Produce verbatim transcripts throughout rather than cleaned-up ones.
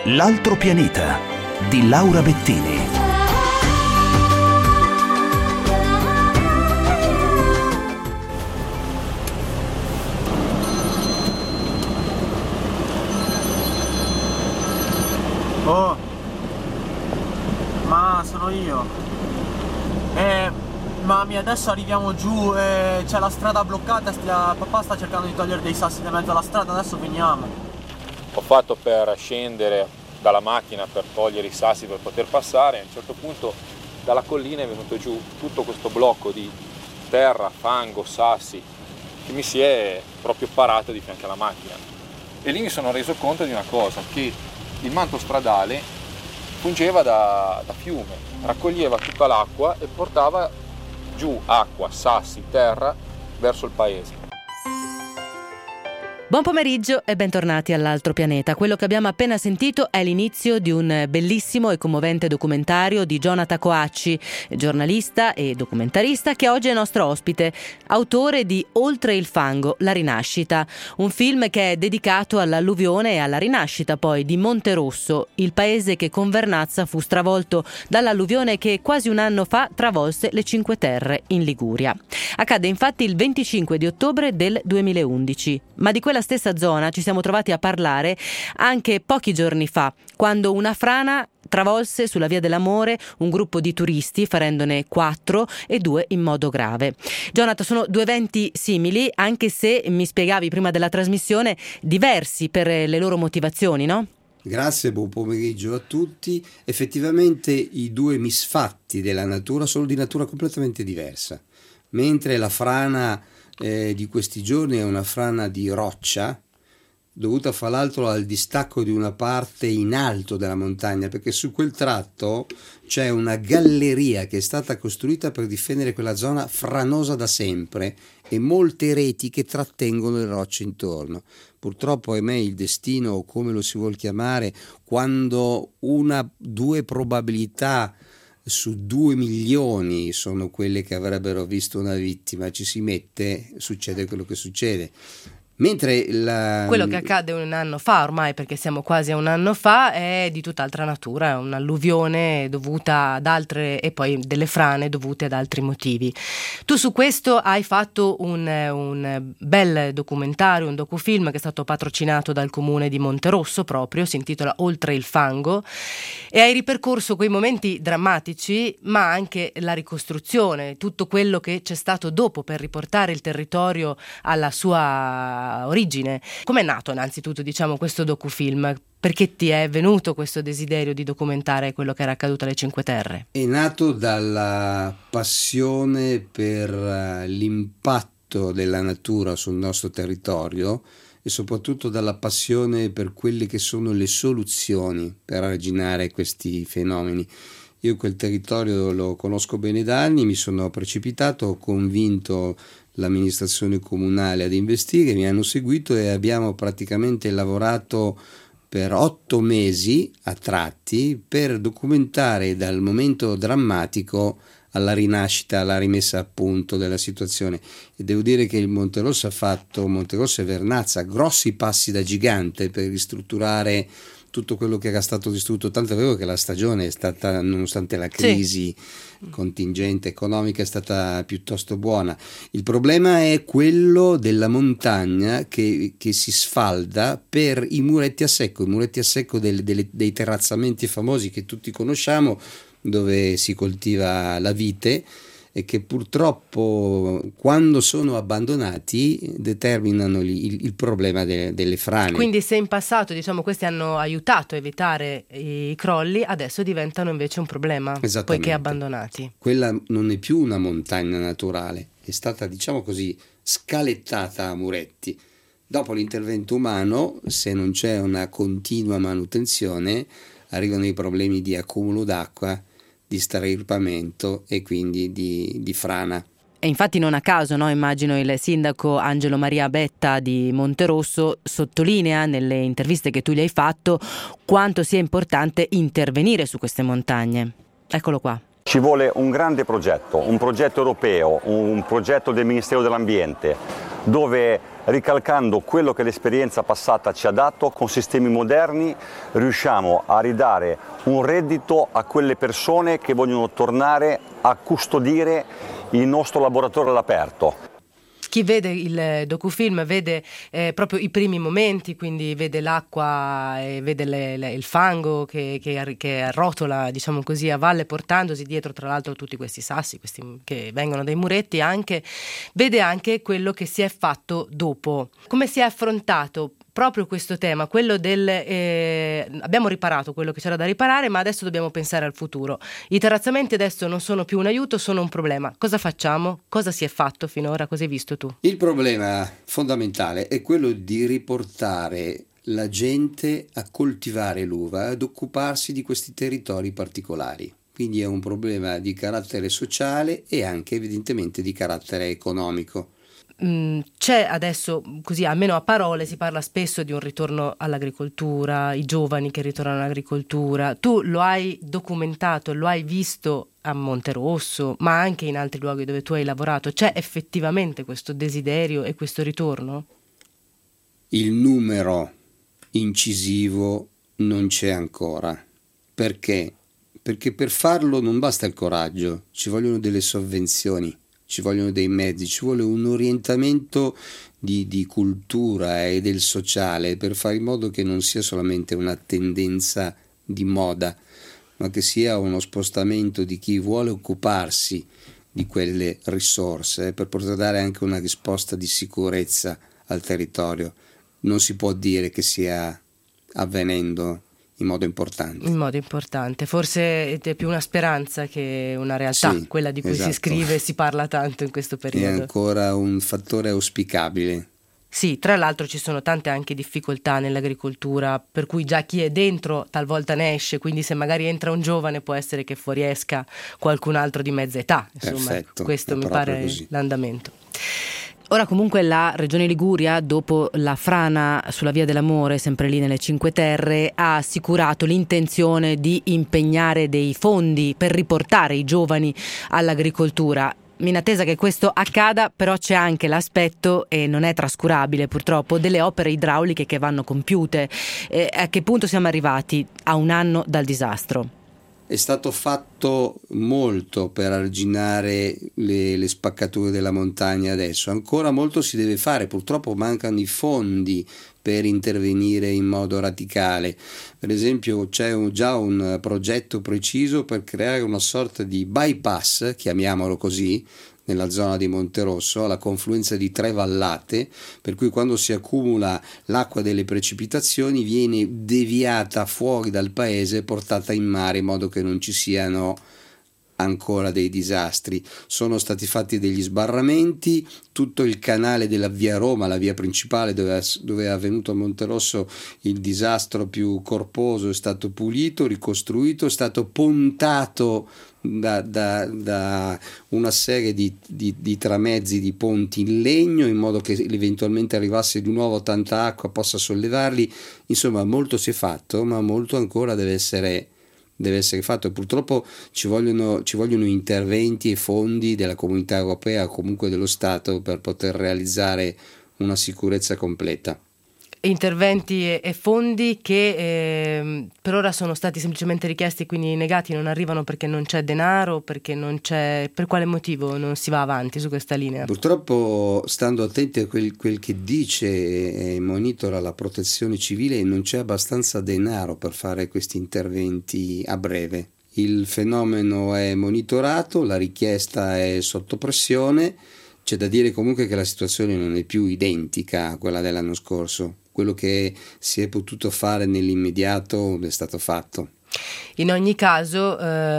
L'altro pianeta di Laura Bettini. Oh, ma sono io. Eh, mami, adesso arriviamo giù e c'è la strada bloccata. Stia, papà sta cercando di togliere dei sassi da mezzo alla strada, adesso veniamo. Ho fatto per scendere dalla macchina per togliere i sassi per poter passare. A un certo punto dalla collina è venuto giù tutto questo blocco di terra, fango, sassi che mi si è proprio parato di fianco alla macchina. E lì mi sono reso conto di una cosa, che il manto stradale fungeva da, da fiume, raccoglieva tutta l'acqua e portava giù acqua, sassi, terra verso il paese. Buon pomeriggio e bentornati all'Altro pianeta. Quello che abbiamo appena sentito è l'inizio di un bellissimo e commovente documentario di Jonathan Coacci, giornalista e documentarista che oggi è nostro ospite, autore di Oltre il fango, la rinascita, un film che è dedicato all'alluvione e alla rinascita poi di Monterosso, il paese che con Vernazza fu stravolto dall'alluvione che quasi un anno fa travolse le Cinque Terre in Liguria. Accadde infatti il venticinque di ottobre del duemilaundici, ma di quella stessa zona ci siamo trovati a parlare anche pochi giorni fa, quando una frana travolse sulla Via dell'Amore un gruppo di turisti, ferendone quattro e due in modo grave. Jonathan, sono due eventi simili, anche se mi spiegavi prima della trasmissione diversi per le loro motivazioni, no? Grazie, buon pomeriggio a tutti. Effettivamente i due misfatti della natura sono di natura completamente diversa. Mentre la frana eh, di questi giorni è una frana di roccia, dovuta fra l'altro al distacco di una parte in alto della montagna, perché su quel tratto c'è una galleria che è stata costruita per difendere quella zona franosa da sempre e molte reti che trattengono le rocce intorno. Purtroppo, ahimè, il destino, o come lo si vuol chiamare, quando una, due probabilità su due milioni sono quelle che avrebbero visto una vittima, ci si mette, succede quello che succede. Mentre la... quello che accade un anno fa ormai, perché siamo quasi a un anno fa, è di tutt'altra natura, è un'alluvione dovuta ad altre e poi delle frane dovute ad altri motivi. Tu su questo hai fatto un, un bel documentario, un docufilm che è stato patrocinato dal comune di Monterosso proprio, si intitola Oltre il fango, e hai ripercorso quei momenti drammatici ma anche la ricostruzione, tutto quello che c'è stato dopo per riportare il territorio alla sua origine. Com'è nato innanzitutto, diciamo, questo docufilm? Perché ti è venuto questo desiderio di documentare quello che era accaduto alle Cinque Terre? È nato dalla passione per l'impatto della natura sul nostro territorio e soprattutto dalla passione per quelle che sono le soluzioni per arginare questi fenomeni. Io quel territorio lo conosco bene da anni, mi sono precipitato, ho convinto l'amministrazione comunale ad investire, mi hanno seguito e abbiamo praticamente lavorato per otto mesi a tratti per documentare dal momento drammatico alla rinascita, alla rimessa a punto della situazione. E devo dire che il Monterosso ha fatto, Monterosso e Vernazza, grossi passi da gigante per ristrutturare tutto quello che era stato distrutto, tanto è vero che la stagione è stata, nonostante la crisi sì. contingente economica, è stata piuttosto buona. Il problema è quello della montagna che, che si sfalda per i muretti a secco, i muretti a secco del, delle, dei terrazzamenti famosi che tutti conosciamo, dove si coltiva la vite e che purtroppo quando sono abbandonati determinano il, il problema de, delle frane. Quindi se in passato, diciamo, questi hanno aiutato a evitare i crolli, adesso diventano invece un problema poiché abbandonati. Quella non è più una montagna naturale, è stata, diciamo così, scalettata a muretti. Dopo l'intervento umano, se non c'è una continua manutenzione, arrivano i problemi di accumulo d'acqua, di steripamento e quindi di, di frana. E infatti non a caso, no, immagino il sindaco Angelo Maria Betta di Monterosso sottolinea nelle interviste che tu gli hai fatto quanto sia importante intervenire su queste montagne. Eccolo qua. Ci vuole un grande progetto, un progetto europeo, un progetto del Ministero dell'Ambiente, dove ricalcando quello che l'esperienza passata ci ha dato, con sistemi moderni riusciamo a ridare un reddito a quelle persone che vogliono tornare a custodire il nostro laboratorio all'aperto. Chi vede il docufilm vede eh, proprio i primi momenti, quindi vede l'acqua e vede le, le, il fango che, che, che arrotola, diciamo così, a valle, portandosi dietro tra l'altro tutti questi sassi questi, che vengono dai muretti, anche vede anche quello che si è fatto dopo, come si è affrontato proprio questo tema, quello del eh, abbiamo riparato quello che c'era da riparare, ma adesso dobbiamo pensare al futuro. I terrazzamenti adesso non sono più un aiuto, sono un problema. Cosa facciamo? Cosa si è fatto finora? Cosa hai visto tu? Il problema fondamentale è quello di riportare la gente a coltivare l'uva, ad occuparsi di questi territori particolari. Quindi è un problema di carattere sociale e anche evidentemente di carattere economico. C'è adesso, così almeno a parole, si parla spesso di un ritorno all'agricoltura, i giovani che ritornano all'agricoltura. Tu lo hai documentato, lo hai visto a Monterosso, ma anche in altri luoghi dove tu hai lavorato. C'è effettivamente questo desiderio e questo ritorno? Il numero incisivo non c'è ancora. Perché? Perché per farlo non basta il coraggio, ci vogliono delle sovvenzioni. Ci vogliono dei mezzi, ci vuole un orientamento di, di cultura e del sociale per fare in modo che non sia solamente una tendenza di moda, ma che sia uno spostamento di chi vuole occuparsi di quelle risorse per poter dare anche una risposta di sicurezza al territorio. Non si può dire che stia avvenendo in modo importante. In modo importante, forse è più una speranza che una realtà, sì, quella di cui esatto. si scrive e si parla tanto in questo periodo. È ancora un fattore auspicabile. Sì, tra l'altro ci sono tante anche difficoltà nell'agricoltura, per cui già chi è dentro talvolta ne esce, quindi se magari entra un giovane può essere che fuoriesca qualcun altro di mezza età. Insomma, perfetto, questo mi pare così. L'andamento. Ora comunque la Regione Liguria, dopo la frana sulla Via dell'Amore, sempre lì nelle Cinque Terre, ha assicurato l'intenzione di impegnare dei fondi per riportare i giovani all'agricoltura. In attesa che questo accada, però c'è anche l'aspetto, e non è trascurabile purtroppo, delle opere idrauliche che vanno compiute. Eh, a che punto siamo arrivati a un anno dal disastro? È stato fatto molto per arginare le, le spaccature della montagna adesso, ancora molto si deve fare, purtroppo mancano i fondi per intervenire in modo radicale. Per esempio c'è un, già un progetto preciso per creare una sorta di bypass, chiamiamolo così, nella zona di Monterosso, alla confluenza di tre vallate, per cui quando si accumula l'acqua delle precipitazioni viene deviata fuori dal paese e portata in mare in modo che non ci siano ancora dei disastri. Sono stati fatti degli sbarramenti, tutto il canale della via Roma, la via principale dove, dove è avvenuto a Monterosso il disastro più corposo, è stato pulito, ricostruito, è stato pontato Da, da, da una serie di, di, di tramezzi, di ponti in legno, in modo che eventualmente arrivasse di nuovo tanta acqua possa sollevarli. Insomma, molto si è fatto, ma molto ancora deve essere, deve essere fatto. Purtroppo ci vogliono, ci vogliono interventi e fondi della Comunità Europea o comunque dello Stato per poter realizzare una sicurezza completa. Interventi e, e fondi che eh, per ora sono stati semplicemente richiesti e quindi negati, non arrivano perché non c'è denaro, perché non c'è, per quale motivo non si va avanti su questa linea? Purtroppo, stando attenti a quel, quel che dice e monitora la protezione civile, non c'è abbastanza denaro per fare questi interventi a breve. Il fenomeno è monitorato, la richiesta è sotto pressione. C'è da dire comunque che la situazione non è più identica a quella dell'anno scorso. Quello che si è potuto fare nell'immediato è stato fatto. In ogni caso,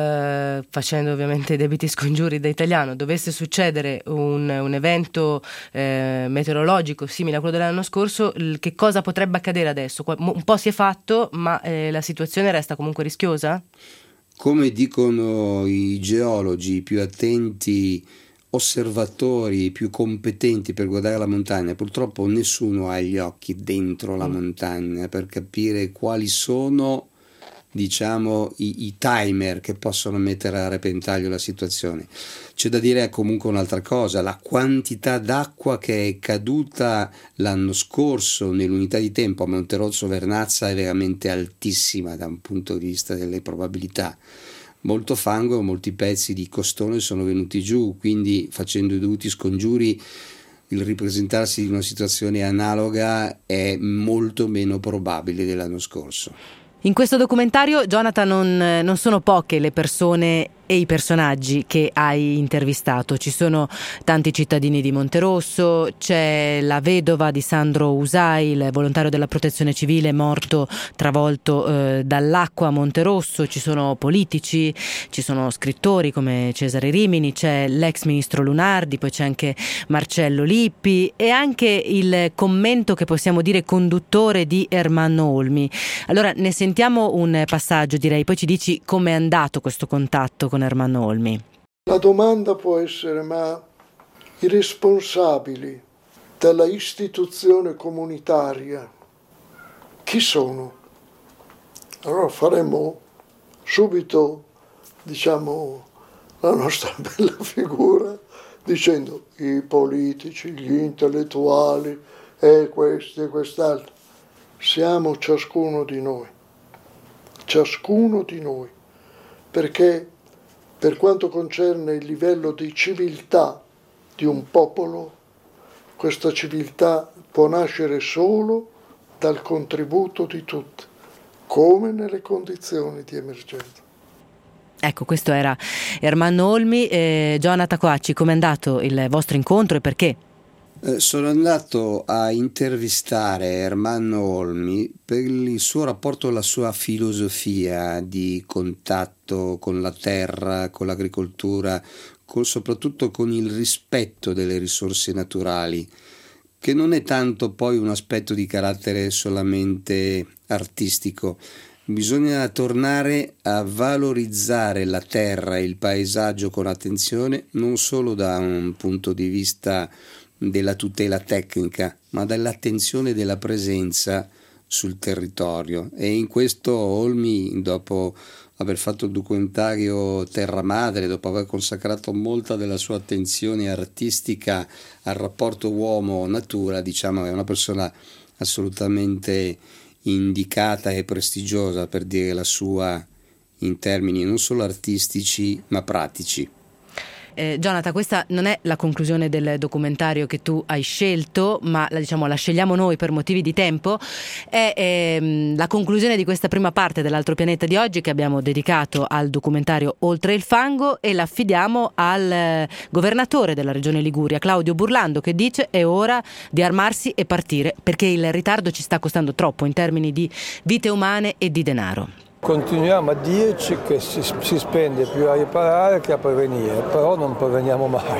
eh, facendo ovviamente i debiti scongiuri da italiano, dovesse succedere un, un evento eh, meteorologico simile a quello dell'anno scorso, l- che cosa potrebbe accadere adesso? Un po' si è fatto, ma eh, la situazione resta comunque rischiosa? Come dicono i geologi più attenti, osservatori più competenti per guardare la montagna, purtroppo nessuno ha gli occhi dentro la montagna per capire quali sono diciamo i, i timer che possono mettere a repentaglio la situazione. C'è da dire comunque un'altra cosa: la quantità d'acqua che è caduta l'anno scorso nell'unità di tempo a Monterosso Vernazza è veramente altissima da un punto di vista delle probabilità. Molto fango, molti pezzi di costone sono venuti giù, quindi facendo i dovuti scongiuri il ripresentarsi di una situazione analoga è molto meno probabile dell'anno scorso. In questo documentario, Jonathan, non, non sono poche le persone e i personaggi che hai intervistato. Ci sono tanti cittadini di Monterosso, c'è la vedova di Sandro Usai, il volontario della protezione civile morto travolto eh, dall'acqua a Monterosso, ci sono politici, ci sono scrittori come Cesare Rimini, c'è l'ex ministro Lunardi, poi c'è anche Marcello Lippi e anche il commento, che possiamo dire conduttore, di Ermanno Olmi. Allora ne sentiamo un passaggio, direi, poi ci dici com'è andato questo contatto con Ermanno Olmi. La domanda può essere: ma i responsabili della istituzione comunitaria chi sono? Allora faremo subito, diciamo, la nostra bella figura dicendo i politici, gli intellettuali e questi e quest'altro. Siamo ciascuno di noi, ciascuno di noi, perché per quanto concerne il livello di civiltà di un popolo, questa civiltà può nascere solo dal contributo di tutti, come nelle condizioni di emergenza. Ecco, questo era Ermanno Olmi. eh, Jonathan Coacci, com'è andato il vostro incontro e perché? Eh, sono andato a intervistare Ermanno Olmi per il suo rapporto alla sua filosofia di contatto con la terra, con l'agricoltura, con, soprattutto con il rispetto delle risorse naturali, che non è tanto poi un aspetto di carattere solamente artistico. Bisogna tornare a valorizzare la terra e il paesaggio con attenzione, non solo da un punto di vista della tutela tecnica, ma dall'attenzione della presenza sul territorio. E in questo Olmi, dopo aver fatto il documentario Terra Madre, dopo aver consacrato molta della sua attenzione artistica al rapporto uomo-natura, diciamo, è una persona assolutamente indicata e prestigiosa per dire la sua in termini non solo artistici ma pratici. Eh, Jonathan, questa non è la conclusione del documentario che tu hai scelto, ma la, diciamo, la scegliamo noi per motivi di tempo. È ehm, la conclusione di questa prima parte dell'Altro Pianeta di oggi, che abbiamo dedicato al documentario Oltre il fango, e l'affidiamo al eh, governatore della regione Liguria, Claudio Burlando, che dice: è ora di armarsi e partire, perché il ritardo ci sta costando troppo in termini di vite umane e di denaro. Continuiamo a dirci che si, si spende più a riparare che a prevenire, però non preveniamo mai.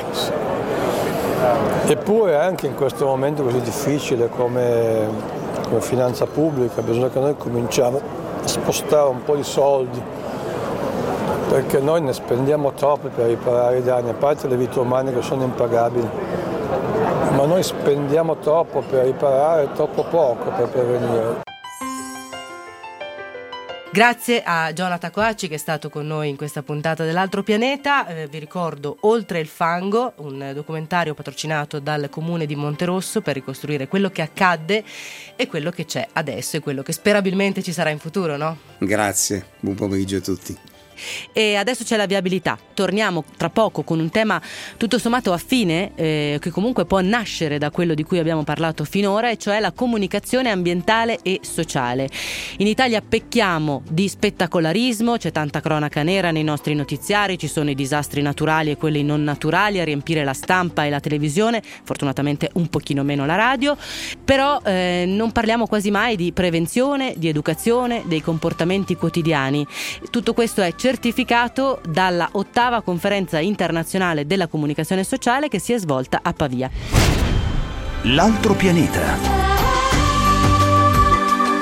Eppure anche in questo momento così difficile come, come finanza pubblica bisogna che noi cominciamo a spostare un po' di soldi, perché noi ne spendiamo troppi per riparare i danni, a parte le vite umane che sono impagabili, ma noi spendiamo troppo per riparare e troppo poco per prevenire. Grazie a Jonathan Coacci, che è stato con noi in questa puntata dell'Altro Pianeta. Eh, vi ricordo Oltre il fango, un documentario patrocinato dal comune di Monterosso per ricostruire quello che accadde e quello che c'è adesso e quello che sperabilmente ci sarà in futuro, no? Grazie, buon pomeriggio a tutti. E adesso c'è la viabilità. Torniamo tra poco con un tema tutto sommato affine, eh, che comunque può nascere da quello di cui abbiamo parlato finora, e cioè la comunicazione ambientale e sociale. In Italia pecchiamo di spettacolarismo, c'è tanta cronaca nera nei nostri notiziari, ci sono i disastri naturali e quelli non naturali a riempire la stampa e la televisione, fortunatamente un pochino meno la radio, però eh, non parliamo quasi mai di prevenzione, di educazione, dei comportamenti quotidiani. Tutto questo è certificato dalla ottava conferenza internazionale della comunicazione sociale che si è svolta a Pavia. L'altro pianeta. Secondo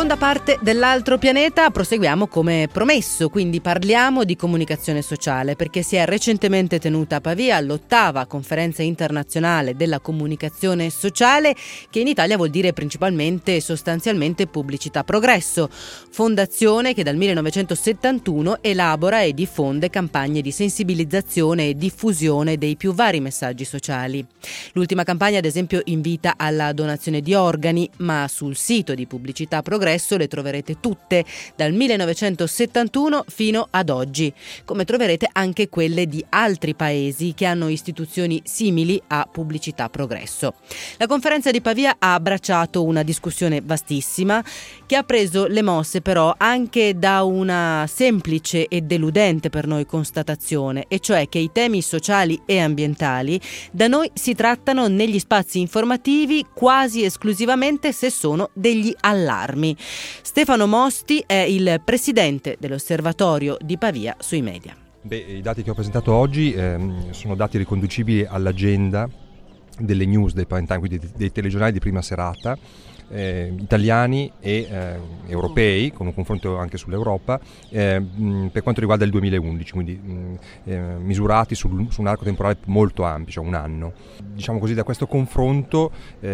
Seconda parte dell'altro pianeta, proseguiamo come promesso, quindi parliamo di comunicazione sociale, perché si è recentemente tenuta a Pavia l'ottava conferenza internazionale della comunicazione sociale, che in Italia vuol dire principalmente e sostanzialmente Pubblicità Progresso, fondazione che dal millenovecentosettantuno elabora e diffonde campagne di sensibilizzazione e diffusione dei più vari messaggi sociali. L'ultima campagna, ad esempio, invita alla donazione di organi, ma sul sito di Pubblicità Progresso le troverete tutte, dal millenovecentosettantuno fino ad oggi, come troverete anche quelle di altri paesi che hanno istituzioni simili a Pubblicità Progresso. La conferenza di Pavia ha abbracciato una discussione vastissima che ha preso le mosse però anche da una semplice e deludente per noi constatazione, e cioè che i temi sociali e ambientali da noi si trattano negli spazi informativi quasi esclusivamente se sono degli allarmi. Stefano Mosti è il presidente dell'Osservatorio di Pavia sui media. Beh, i dati che ho presentato oggi ehm, sono dati riconducibili all'agenda delle news del prime time, quindi dei, dei telegiornali di prima serata, eh, italiani e eh, europei, con un confronto anche sull'Europa, eh, mh, per quanto riguarda il duemilaundici, quindi mh, eh, misurati sul, su un arco temporale molto ampio, cioè un anno. Diciamo così, da questo confronto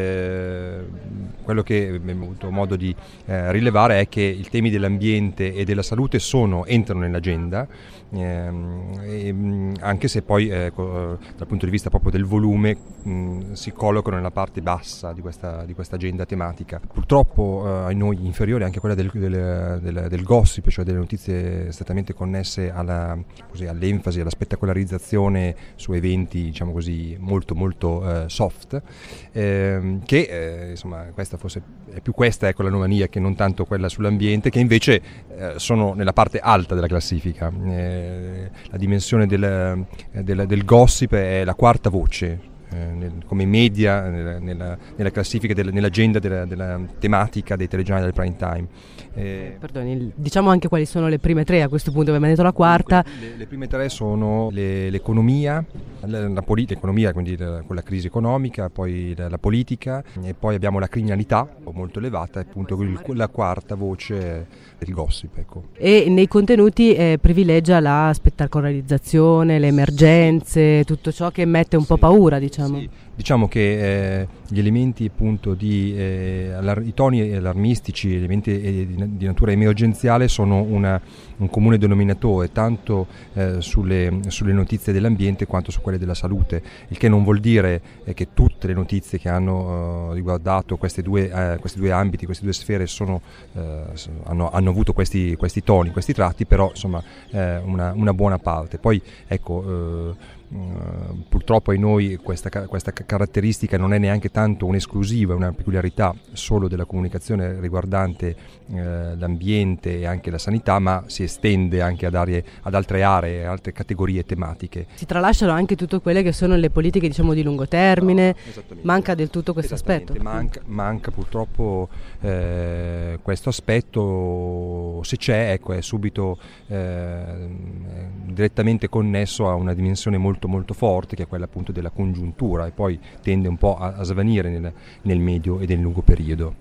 eh, quello che abbiamo avuto modo di eh, rilevare è che i temi dell'ambiente e della salute sono, entrano nell'agenda, eh, e, mh, anche se poi eh, co- dal punto di vista proprio del volume mh, si collocano nella parte bassa di questa, di questa agenda tematica. Purtroppo eh, a noi inferiore anche quella del, del, del, del gossip, cioè delle notizie strettamente connesse alla, così, all'enfasi, alla spettacolarizzazione su eventi, diciamo così, molto molto eh, soft, eh, che eh, insomma questa forse è più questa ecco l'anomalia che non tanto quella sull'ambiente, che invece eh, sono nella parte alta della classifica. Eh, la dimensione del, del, del gossip è la quarta voce Nel, come media nella, nella, nella classifica, del, nell'agenda della, della tematica dei telegiornali del prime time. Eh, Perdoni, diciamo anche quali sono le prime tre a questo punto, abbiamo detto la quarta. Le, le prime tre sono le, l'economia, la, la politica, l'economia, quindi la, con la crisi economica, poi la, la politica, e poi abbiamo la criminalità molto elevata, e appunto il, la quarta voce è il gossip. Ecco. E nei contenuti eh, privilegia la spettacolarizzazione, le emergenze, tutto ciò che mette un sì, po' paura, diciamo. Sì. Diciamo che eh, gli elementi appunto di eh, allar- i toni allarmistici, elementi eh, di, di natura emergenziale sono una, un comune denominatore tanto eh, sulle, sulle notizie dell'ambiente quanto su quelle della salute, il che non vuol dire eh, che tutte le notizie che hanno eh, riguardato queste due, eh, questi due ambiti, queste due sfere sono, eh, hanno, hanno avuto questi, questi toni, questi tratti, però insomma eh, una, una buona parte. Poi ecco eh, Uh, purtroppo ai noi questa, questa caratteristica non è neanche tanto un'esclusiva, una peculiarità solo della comunicazione riguardante uh, l'ambiente e anche la sanità, ma si estende anche ad, aree, ad altre aree, altre categorie tematiche. Si tralasciano anche tutte quelle che sono le politiche, diciamo, di lungo termine, no, manca del tutto questo aspetto. Manca, manca purtroppo eh, questo aspetto, se c'è, ecco, è subito eh, direttamente connesso a una dimensione molto molto forte, che è quella appunto della congiuntura, e poi tende un po' a, a svanire nel, nel medio e nel lungo periodo.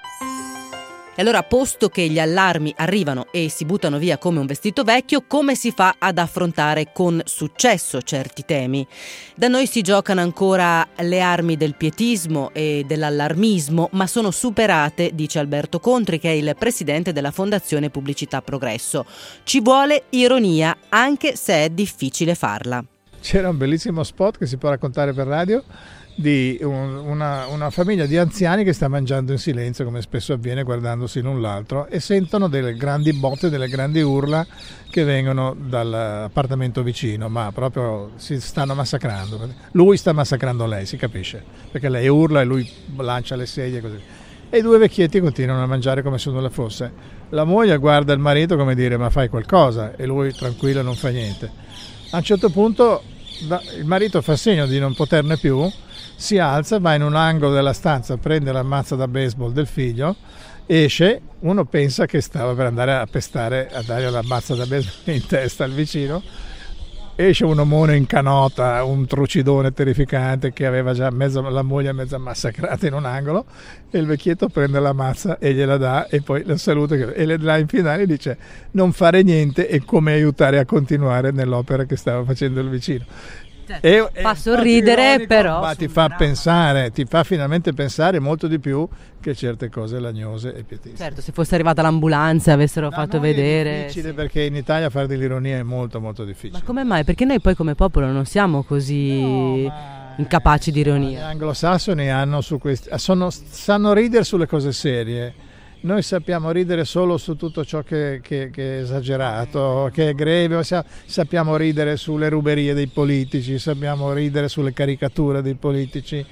E allora, posto che gli allarmi arrivano e si buttano via come un vestito vecchio, come si fa ad affrontare con successo certi temi? Da noi si giocano ancora le armi del pietismo e dell'allarmismo, ma sono superate, dice Alberto Contri, che è il presidente della Fondazione Pubblicità Progresso. Ci vuole ironia, anche se è difficile farla. C'era un bellissimo spot che si può raccontare per radio di un, una, una famiglia di anziani che sta mangiando in silenzio, come spesso avviene, guardandosi l'un l'altro, e sentono delle grandi botte, delle grandi urla che vengono dall'appartamento vicino, ma proprio si stanno massacrando. Lui sta massacrando lei, si capisce, perché lei urla e lui lancia le sedie così. E i due vecchietti continuano a mangiare come se nulla fosse. La moglie guarda il marito come dire: ma fai qualcosa, e lui tranquillo non fa niente. A un certo punto il marito fa segno di non poterne più, si alza, va in un angolo della stanza, prende la mazza da baseball del figlio, esce, uno pensa che stava per andare a pestare, a dare la mazza da baseball in testa al vicino, esce un omone in canota, un trucidone terrificante che aveva già mezza, la moglie mezza massacrata in un angolo, e il vecchietto prende la mazza e gliela dà e poi la saluta e le dà in finale, dice non fare niente e come aiutare a continuare nell'opera che stava facendo il vicino. Certo, e, fa e sorridere, ironico, però ma ti fa pensare, ti fa finalmente pensare molto di più che certe cose lagnose e pietiste. certo, se fosse arrivata l'ambulanza e avessero Da fatto noi vedere, è difficile, sì. perché in Italia fare dell'ironia è molto molto difficile. Ma come mai? Perché noi poi come popolo non siamo così No, ma incapaci di Gli ironia. anglosassoni hanno su questi, sono, sanno ridere sulle cose serie. Noi sappiamo ridere solo su tutto ciò che, che, che è esagerato, che è greve, sappiamo ridere sulle ruberie dei politici, sappiamo ridere sulle caricature dei politici,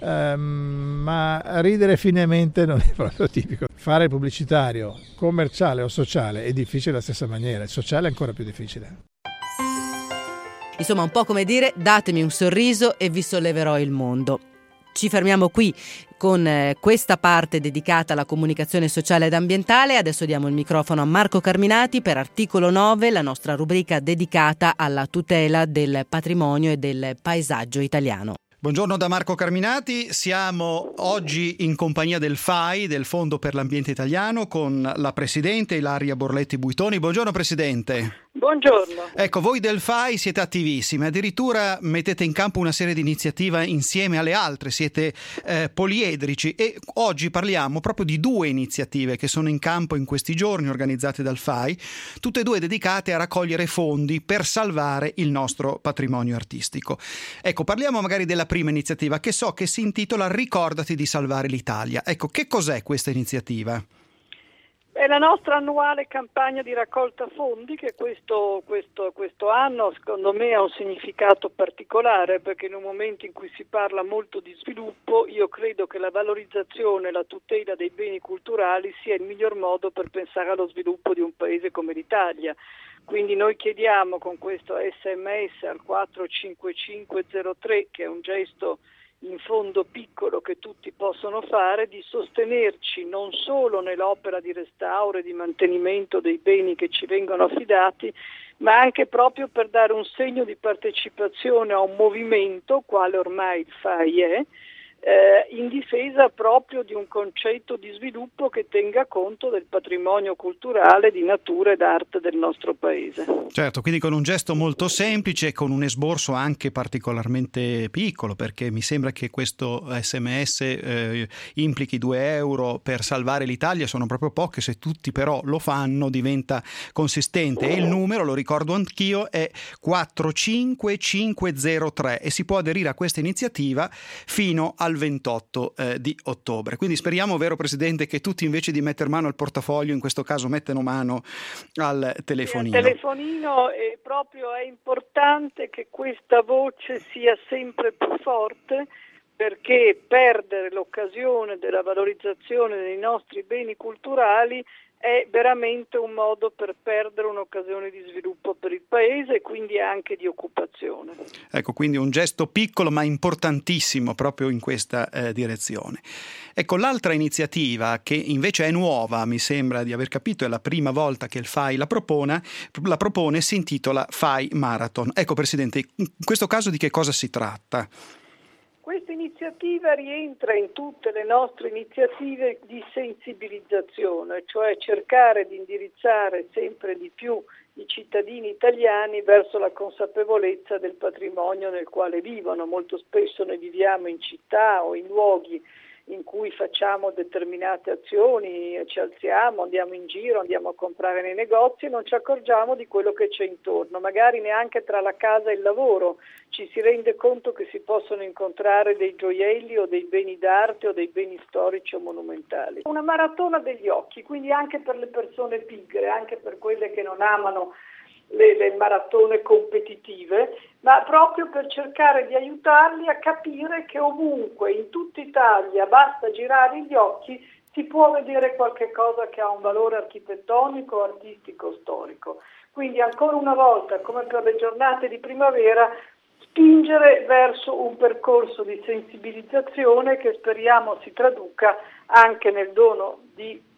um, ma ridere finemente non è proprio tipico. Fare il pubblicitario, commerciale o sociale è difficile alla stessa maniera, il sociale è ancora più difficile. Insomma, un po' come dire: datemi un sorriso e vi solleverò il mondo. Ci fermiamo qui con eh, questa parte dedicata alla comunicazione sociale ed ambientale. Adesso diamo il microfono a Marco Carminati per Articolo nove, la nostra rubrica dedicata alla tutela del patrimonio e del paesaggio italiano. Buongiorno da Marco Carminati, siamo oggi in compagnia del F A I, del Fondo per l'Ambiente Italiano, con la Presidente Ilaria Borletti Buitoni. Buongiorno Presidente. Buongiorno. Ecco, voi del F A I siete attivissimi, addirittura mettete in campo una serie di iniziative insieme alle altre, siete eh, poliedrici, e oggi parliamo proprio di due iniziative che sono in campo in questi giorni organizzate dal F A I, tutte e due dedicate a raccogliere fondi per salvare il nostro patrimonio artistico. Ecco, parliamo magari della prima iniziativa, che so che si intitola Ricordati di salvare l'Italia. Ecco, che cos'è questa iniziativa? È la nostra annuale campagna di raccolta fondi, che questo, questo, questo anno secondo me ha un significato particolare, perché in un momento in cui si parla molto di sviluppo, io credo che la valorizzazione e la tutela dei beni culturali sia il miglior modo per pensare allo sviluppo di un paese come l'Italia. Quindi noi chiediamo con questo sms al quattro cinque cinque zero tre, che è un gesto in fondo piccolo che tutti possono fare, di sostenerci non solo nell'opera di restauro e di mantenimento dei beni che ci vengono affidati, ma anche proprio per dare un segno di partecipazione a un movimento, quale ormai il F A I è, eh, in difesa proprio di un concetto di sviluppo che tenga conto del patrimonio culturale, di natura ed arte del nostro paese. Certo, quindi con un gesto molto semplice, con un esborso anche particolarmente piccolo, perché mi sembra che questo sms eh, implichi due euro per salvare l'Italia, sono proprio poche, se tutti però lo fanno diventa consistente, e il numero, lo ricordo anch'io, è quattro cinque cinque zero tre e si può aderire a questa iniziativa fino al ventotto eh, di ottobre. Quindi speriamo, vero Presidente, che tutti invece di mettere mano al portafoglio in questo caso mettano mano al telefonino. Il telefonino è proprio è importante che questa voce sia sempre più forte, perché perdere l'occasione della valorizzazione dei nostri beni culturali è veramente un modo per perdere un'occasione di sviluppo per il Paese e quindi anche di occupazione. Ecco, quindi un gesto piccolo ma importantissimo proprio in questa eh, direzione. Ecco, l'altra iniziativa che invece è nuova, mi sembra di aver capito, è la prima volta che il F A I la propone, la propone si intitola F A I Marathon. Ecco Presidente, in questo caso di che cosa si tratta? Questa iniziativa rientra in tutte le nostre iniziative di sensibilizzazione, cioè cercare di indirizzare sempre di più i cittadini italiani verso la consapevolezza del patrimonio nel quale vivono. Molto spesso noi viviamo in città o in luoghi in cui facciamo determinate azioni, ci alziamo, andiamo in giro, andiamo a comprare nei negozi e non ci accorgiamo di quello che c'è intorno, magari neanche tra la casa e il lavoro ci si rende conto che si possono incontrare dei gioielli o dei beni d'arte o dei beni storici o monumentali. Una maratona degli occhi, quindi anche per le persone pigre, anche per quelle che non amano Le, le maratone competitive, ma proprio per cercare di aiutarli a capire che ovunque, in tutta Italia, basta girare gli occhi, si può vedere qualche cosa che ha un valore architettonico, artistico, storico. Quindi ancora una volta, come per le giornate di primavera, spingere verso un percorso di sensibilizzazione che speriamo si traduca anche nel dono di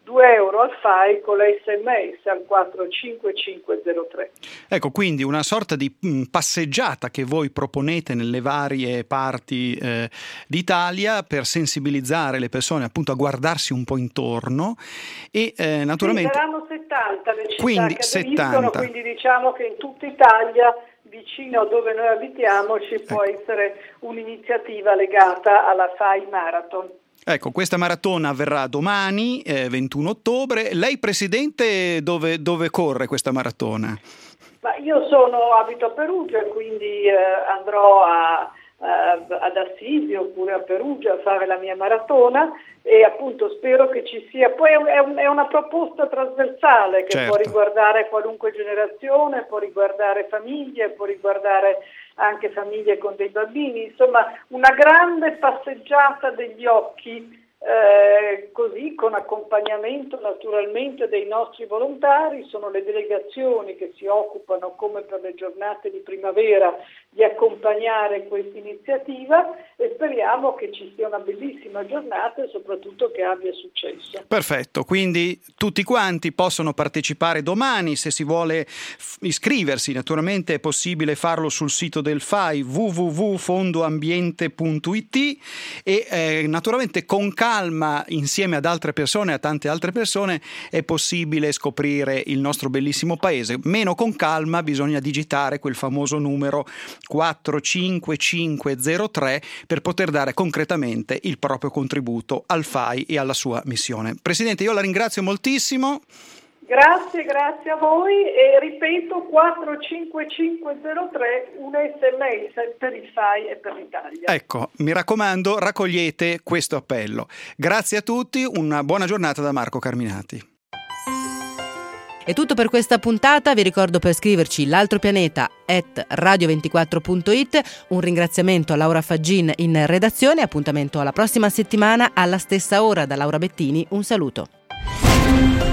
due euro al F A I con l'esse emme esse al quattro cinque cinque zero tre. Ecco, quindi una sorta di mh, passeggiata che voi proponete nelle varie parti eh, d'Italia per sensibilizzare le persone appunto a guardarsi un po' intorno e eh, naturalmente... Sì, saranno settanta le città quindi che settanta. aderiscono, quindi diciamo che in tutta Italia, vicino a dove noi abitiamo, ci può ecco. essere un'iniziativa legata alla F A I Marathon. Ecco, questa maratona avverrà domani, eh, ventuno ottobre. Lei, Presidente, dove, dove corre questa maratona? Ma io sono, abito a Perugia, quindi eh, andrò a, a, ad Assisi oppure a Perugia a fare la mia maratona e appunto spero che ci sia. Poi è, un, è una proposta trasversale che certo. può riguardare qualunque generazione, può riguardare famiglie, può riguardare anche famiglie con dei bambini, insomma una grande passeggiata degli occhi, eh, così con accompagnamento naturalmente dei nostri volontari. Sono le delegazioni che si occupano, come per le giornate di primavera, di accompagnare questa iniziativa e speriamo che ci sia una bellissima giornata e soprattutto che abbia successo. Perfetto, quindi tutti quanti possono partecipare domani. Se si vuole f- iscriversi, naturalmente è possibile farlo sul sito del F A I w w w punto fondoambiente punto i t e eh, naturalmente con calma, insieme ad altre persone, a tante altre persone, è possibile scoprire il nostro bellissimo paese. Meno con calma bisogna digitare quel famoso numero quattro cinque cinque zero tre per poter dare concretamente il proprio contributo al F A I e alla sua missione. Presidente, io la ringrazio moltissimo. Grazie, grazie a voi e ripeto quattro cinque cinque zero tre, un esse emme esse per il F A I e per l'Italia. Ecco, mi raccomando, raccogliete questo appello. Grazie a tutti, una buona giornata da Marco Carminati. È tutto per questa puntata, vi ricordo per scriverci l'altropianeta at radio ventiquattro punto it, un ringraziamento a Laura Faggin in redazione, appuntamento alla prossima settimana alla stessa ora da Laura Bettini, un saluto.